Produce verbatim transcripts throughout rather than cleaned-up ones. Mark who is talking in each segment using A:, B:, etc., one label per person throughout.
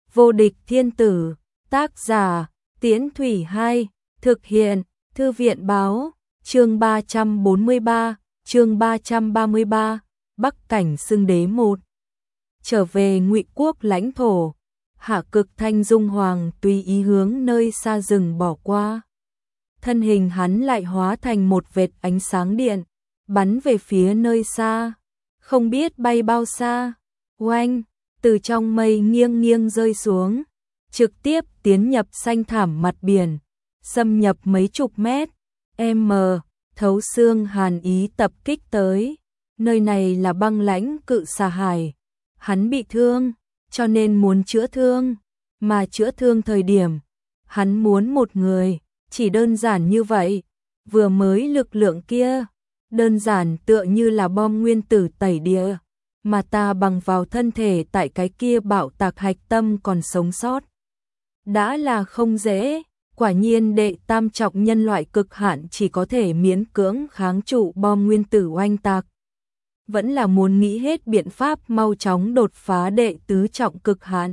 A: Vô địch thiên tử, tác giả, Tiễn Thủy hai, thực hiện, Thư viện báo, chương ba trăm bốn mươi ba, chương ba trăm ba mươi ba, Bắc cảnh xưng đế một. Trở về Ngụy quốc lãnh thổ, Hạ Cực Thanh Dung Hoàng tùy ý hướng nơi xa rừng bỏ qua. Thân hình hắn lại hóa thành một vệt ánh sáng điện, bắn về phía nơi xa, không biết bay bao xa. Oanh, từ trong mây nghiêng nghiêng rơi xuống, trực tiếp tiến nhập xanh thảm mặt biển, xâm nhập mấy chục mét, m, thấu xương hàn ý tập kích tới. Nơi này là băng lãnh cự xà hải, hắn bị thương, cho nên muốn chữa thương, mà chữa thương thời điểm, hắn muốn một người, chỉ đơn giản như vậy. Vừa mới lực lượng kia, đơn giản tựa như là bom nguyên tử tẩy địa, mà ta bằng vào thân thể tại cái kia bạo tạc hạch tâm còn sống sót. Đã là không dễ, quả nhiên đệ tam trọng nhân loại cực hạn chỉ có thể miễn cưỡng kháng trụ bom nguyên tử oanh tạc. Vẫn là muốn nghĩ hết biện pháp mau chóng đột phá đệ tứ trọng cực hạn.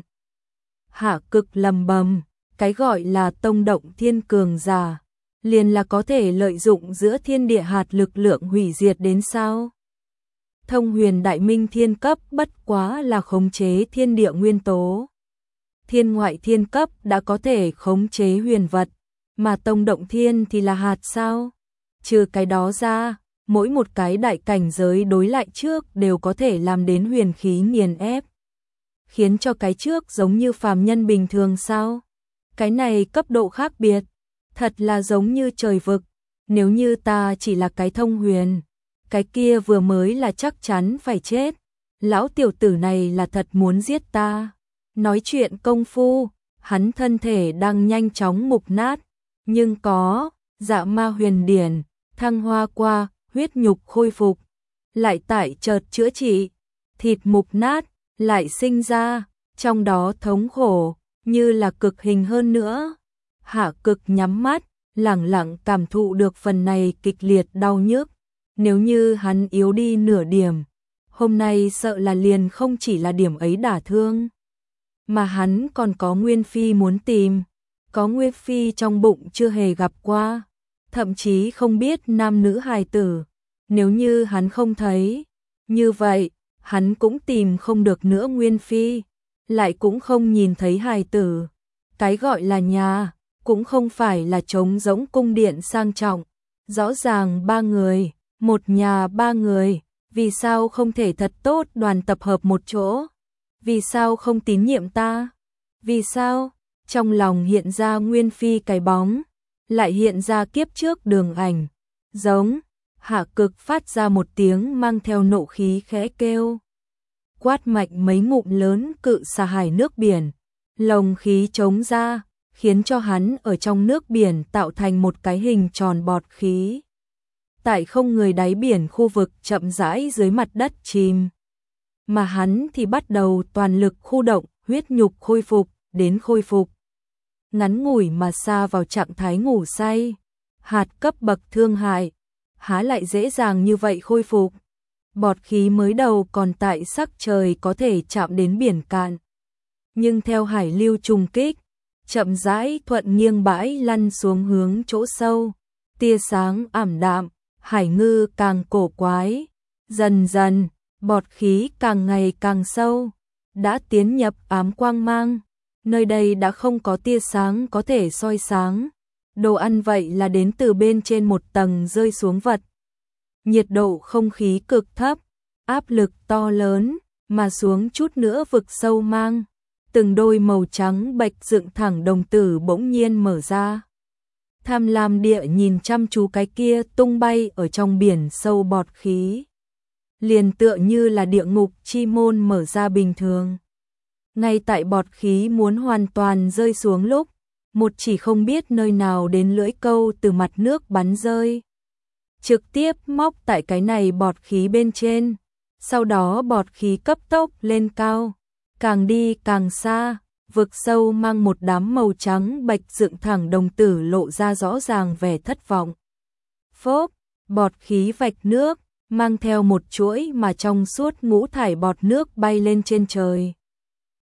A: Hạ Cực lầm bầm, cái gọi là tông động thiên cường giả, liền là có thể lợi dụng giữa thiên địa hạt lực lượng hủy diệt đến sao? Thông huyền đại minh thiên cấp bất quá là khống chế thiên địa nguyên tố. Thiên ngoại thiên cấp đã có thể khống chế huyền vật, mà tông động thiên thì là hạt sao? Trừ cái đó ra, mỗi một cái đại cảnh giới đối lại trước đều có thể làm đến huyền khí nghiền ép. Khiến cho cái trước giống như phàm nhân bình thường sao? Cái này cấp độ khác biệt, thật là giống như trời vực. Nếu như ta chỉ là cái thông huyền, cái kia vừa mới là chắc chắn phải chết. Lão tiểu tử này là thật muốn giết ta. Nói chuyện công phu, hắn thân thể đang nhanh chóng mục nát, nhưng có dạ ma huyền điển, thăng hoa qua, huyết nhục khôi phục, lại tại chợt chữa trị, thịt mục nát, lại sinh ra, trong đó thống khổ, như là cực hình hơn nữa. Hạ Cực nhắm mắt, lẳng lặng cảm thụ được phần này kịch liệt đau nhức. Nếu như hắn yếu đi nửa điểm, hôm nay sợ là liền không chỉ là điểm ấy đả thương, mà hắn còn có Nguyên Phi muốn tìm, có Nguyên Phi trong bụng chưa hề gặp qua, thậm chí không biết nam nữ hài tử. Nếu như hắn không thấy, như vậy, hắn cũng tìm không được nữa Nguyên Phi, lại cũng không nhìn thấy hài tử. Cái gọi là nhà, cũng không phải là trống rỗng cung điện sang trọng, rõ ràng ba người, một nhà ba người, vì sao không thể thật tốt đoàn tập hợp một chỗ? Vì sao không tín nhiệm ta? Vì sao? Trong lòng hiện ra Nguyên Phi cái bóng, lại hiện ra kiếp trước đường ảnh, giống. Hạ Cực phát ra một tiếng mang theo nộ khí khẽ kêu. Quát mạnh mấy ngụm lớn cự xà hải nước biển, lồng khí trống ra, khiến cho hắn ở trong nước biển tạo thành một cái hình tròn bọt khí. Tại không người đáy biển khu vực chậm rãi dưới mặt đất chìm. Mà hắn thì bắt đầu toàn lực khu động, huyết nhục khôi phục, đến khôi phục. Ngắn ngủi mà xa vào trạng thái ngủ say. Hạt cấp bậc thương hại, há lại dễ dàng như vậy khôi phục. Bọt khí mới đầu còn tại sắc trời có thể chạm đến biển cạn. Nhưng theo hải lưu trùng kích, chậm rãi thuận nghiêng bãi lăn xuống hướng chỗ sâu. Tia sáng ảm đạm, hải ngư càng cổ quái. Dần dần, bọt khí càng ngày càng sâu, đã tiến nhập ám quang mang. Nơi đây đã không có tia sáng có thể soi sáng. Đồ ăn vậy là đến từ bên trên một tầng rơi xuống vật. Nhiệt độ không khí cực thấp, áp lực to lớn, mà xuống chút nữa vực sâu mang. Từng đôi màu trắng bạch dựng thẳng đồng tử bỗng nhiên mở ra. Tham lam địa nhìn chăm chú cái kia tung bay ở trong biển sâu bọt khí. Liền tựa như là địa ngục chi môn mở ra bình thường. Ngay tại bọt khí muốn hoàn toàn rơi xuống lúc, một chỉ không biết nơi nào đến lưỡi câu từ mặt nước bắn rơi. Trực tiếp móc tại cái này bọt khí bên trên, sau đó bọt khí cấp tốc lên cao, càng đi càng xa, vực sâu mang một đám màu trắng bạch dựng thẳng đồng tử lộ ra rõ ràng vẻ thất vọng. Phốp, bọt khí vạch nước, mang theo một chuỗi mà trong suốt ngũ thải bọt nước bay lên trên trời.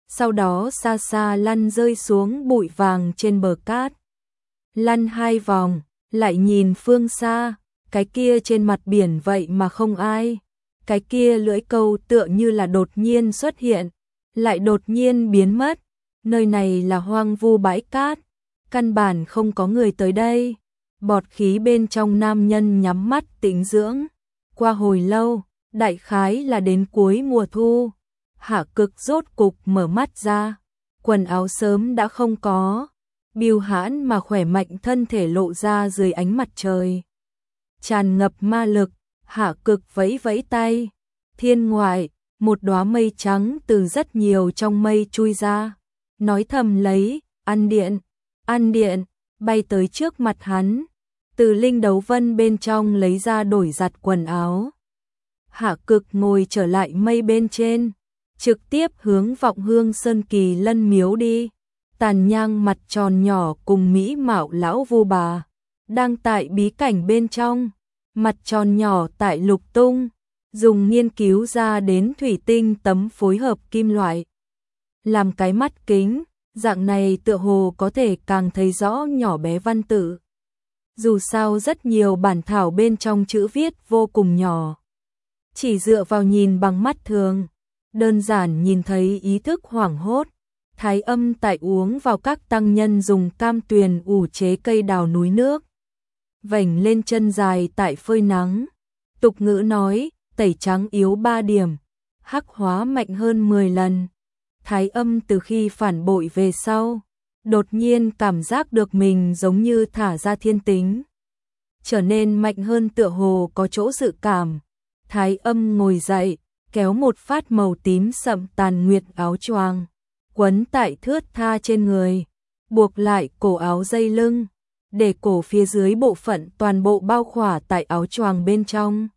A: sau đó xa xa lăn rơi xuống bụi vàng trên bờ cát. Lăn hai vòng, lại nhìn phương xa, cái kia trên mặt biển vậy mà không ai. Cái kia lưỡi câu tựa như là đột nhiên xuất hiện, lại đột nhiên biến mất. Nơi này là hoang vu bãi cát, căn bản không có người tới đây. Bọt khí bên trong nam nhân nhắm mắt tĩnh dưỡng. Qua hồi lâu, đại khái là đến cuối mùa thu, Hạ Cực rốt cục mở mắt ra. Quần áo sớm đã không có, bưu hãn mà khỏe mạnh thân thể lộ ra dưới ánh mặt trời. Tràn ngập ma lực, Hạ Cực vẫy vẫy tay. Thiên ngoại, một đóa mây trắng từ rất nhiều trong mây chui ra, nói thầm lấy, ăn điện, ăn điện, bay tới trước mặt hắn. Từ linh đấu vân bên trong lấy ra đổi giặt quần áo. Hạ Cực ngồi trở lại mây bên trên, trực tiếp hướng Vọng Hương Sơn Kỳ Lân miếu đi. Tàn nhang mặt tròn nhỏ cùng mỹ mạo lão vu bà đang tại bí cảnh bên trong. Mặt tròn nhỏ tại lục tung, dùng nghiên cứu ra đến thủy tinh tấm phối hợp kim loại, làm cái mắt kính, dạng này tựa hồ có thể càng thấy rõ nhỏ bé văn tự. Dù sao rất nhiều bản thảo bên trong chữ viết vô cùng nhỏ, chỉ dựa vào nhìn bằng mắt thường, đơn giản nhìn thấy ý thức hoảng hốt. Thái Âm tại uống vào các tăng nhân dùng cam tuyền ủ chế cây đào núi nước, vểnh lên chân dài tại phơi nắng. Tục ngữ nói, tẩy trắng yếu ba điểm, hắc hóa mạnh hơn mười lần. Thái Âm từ khi phản bội về sau, đột nhiên cảm giác được mình giống như thả ra thiên tính, trở nên mạnh hơn, tựa hồ có chỗ dự cảm. Thái Âm ngồi dậy, kéo một phát màu tím sậm tàn nguyệt áo choàng, quấn tại thướt tha trên người, buộc lại cổ áo dây lưng, để cổ phía dưới bộ phận toàn bộ bao khỏa tại áo choàng bên trong.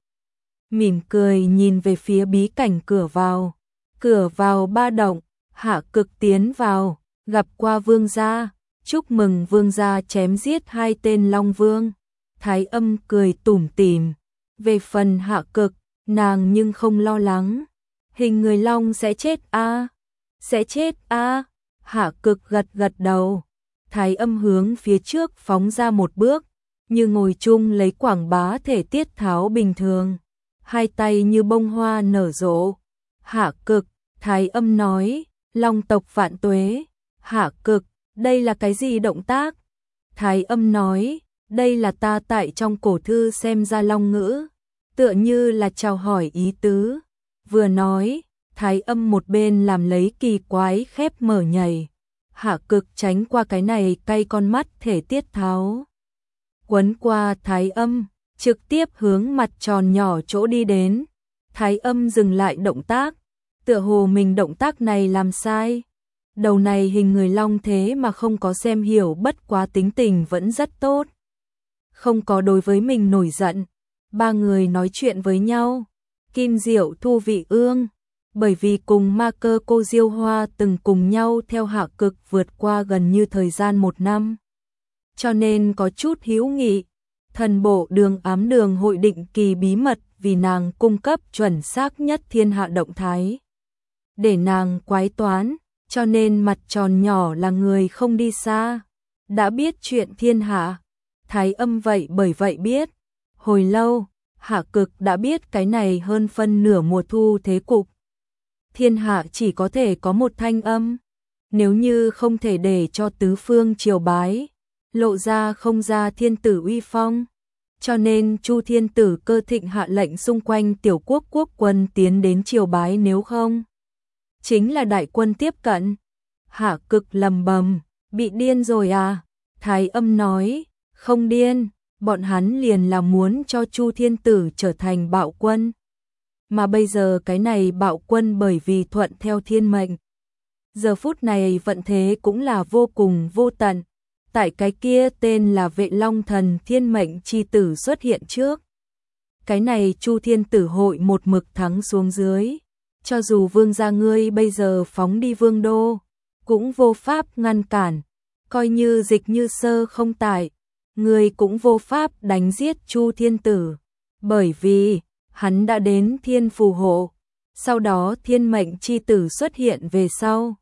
A: Mỉm cười nhìn về phía bí cảnh cửa vào. Cửa vào ba động, Hạ Cực tiến vào, gặp qua vương gia, chúc mừng vương gia chém giết hai tên Long Vương. Thái Âm cười tủm tỉm. Về phần Hạ Cực, nàng nhưng không lo lắng. Hình người long sẽ chết a, à? Sẽ chết a. À? Hạ Cực gật gật đầu. Thái Âm hướng phía trước phóng ra một bước, như ngồi chung lấy quảng bá thể tiết tháo bình thường, hai tay như bông hoa nở rộ. Hạ Cực, Thái Âm nói, Long tộc vạn tuế. Hạ Cực, đây là cái gì động tác? Thái Âm nói, đây là ta tại trong cổ thư xem ra long ngữ, tựa như là chào hỏi ý tứ. Vừa nói, Thái Âm một bên làm lấy kỳ quái khép mở nhảy. Hạ Cực tránh qua cái này cay con mắt thể tiết tháo, quấn qua Thái Âm, trực tiếp hướng mặt tròn nhỏ chỗ đi đến. Thái Âm dừng lại động tác, tựa hồ mình động tác này làm sai. Đầu này hình người long thế mà không có xem hiểu, bất quá tính tình vẫn rất tốt, không có đối với mình nổi giận. Ba người nói chuyện với nhau. Kim Diệu Thu Vị Ương, bởi vì cùng ma cơ cô Diêu Hoa từng cùng nhau theo Hạ Cực vượt qua gần như thời gian một năm, cho nên có chút hữu nghị. Thần bộ đường ám đường hội định kỳ bí mật vì nàng cung cấp chuẩn xác nhất thiên hạ động thái, để nàng quái toán, cho nên mặt tròn nhỏ là người không đi xa, đã biết chuyện thiên hạ. Thái Âm vậy bởi vậy biết. Hồi lâu, Hạ Cực đã biết cái này hơn phân nửa mùa thu thế cục. Thiên hạ chỉ có thể có một thanh âm, nếu như không thể để cho tứ phương triều bái, lộ ra không ra thiên tử uy phong, cho nên Chu thiên tử cơ thịnh hạ lệnh xung quanh tiểu quốc quốc quân tiến đến triều bái, nếu không chính là đại quân tiếp cận. Hạ Cực lầm bầm, bị điên rồi à? Thái Âm nói, không điên, bọn hắn liền là muốn cho Chu thiên tử trở thành bạo quân. Mà bây giờ cái này bạo quân bởi vì thuận theo thiên mệnh, giờ phút này vận thế cũng là vô cùng vô tận. Tại cái kia tên là Vệ Long Thần thiên mệnh chi tử xuất hiện trước, cái này Chu thiên tử hội một mực thắng xuống dưới. Cho dù vương gia ngươi bây giờ phóng đi vương đô, cũng vô pháp ngăn cản. Coi như Dịch Như Sơ không tại, ngươi cũng vô pháp đánh giết Chu thiên tử, bởi vì hắn đã đến thiên phù hộ. Sau đó thiên mệnh chi tử xuất hiện về sau,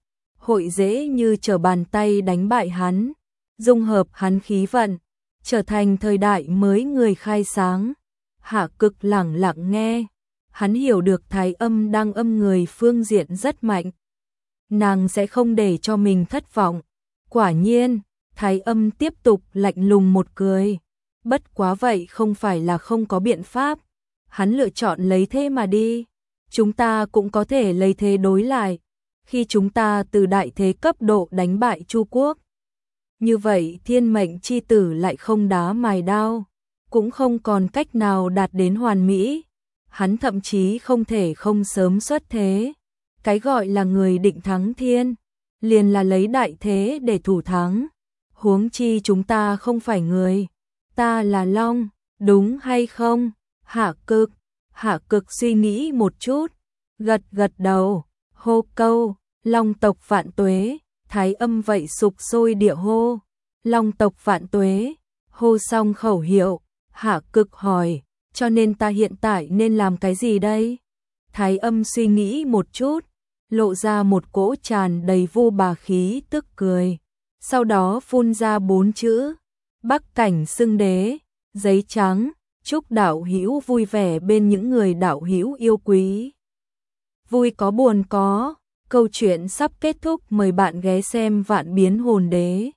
A: hội dễ như trở bàn tay đánh bại hắn, dung hợp hắn khí vận, trở thành thời đại mới người khai sáng. Hạ Cực lẳng lặng nghe, hắn hiểu được Thái Âm đang âm người phương diện rất mạnh. Nàng sẽ không để cho mình thất vọng. Quả nhiên, Thái Âm tiếp tục lạnh lùng một cười. Bất quá vậy không phải là không có biện pháp. Hắn lựa chọn lấy thế mà đi. Chúng ta cũng có thể lấy thế đối lại. Khi chúng ta từ đại thế cấp độ đánh bại Chu Quốc. Như vậy thiên mệnh chi tử lại không đá mài đao. Cũng không còn cách nào đạt đến hoàn mỹ. Hắn thậm chí không thể không sớm xuất thế. Cái gọi là người định thắng thiên, liền là lấy đại thế để thủ thắng. Huống chi chúng ta không phải người, ta là long, đúng hay không? Hạ Cực, Hạ Cực suy nghĩ một chút, gật gật đầu, hô câu, long tộc vạn tuế, Thái Âm vậy sục sôi địa hô, long tộc vạn tuế, hô xong khẩu hiệu, Hạ Cực hỏi, cho nên ta hiện tại nên làm cái gì đây? Thái Âm suy nghĩ một chút, lộ ra một cỗ tràn đầy vô bà khí tức cười. Sau đó phun ra bốn chữ, Bắc Cảnh xưng đế, giấy trắng, chúc đạo hữu vui vẻ bên những người đạo hữu yêu quý. Vui có buồn có, câu chuyện sắp kết thúc, mời bạn ghé xem Vạn Biến Hồn Đế.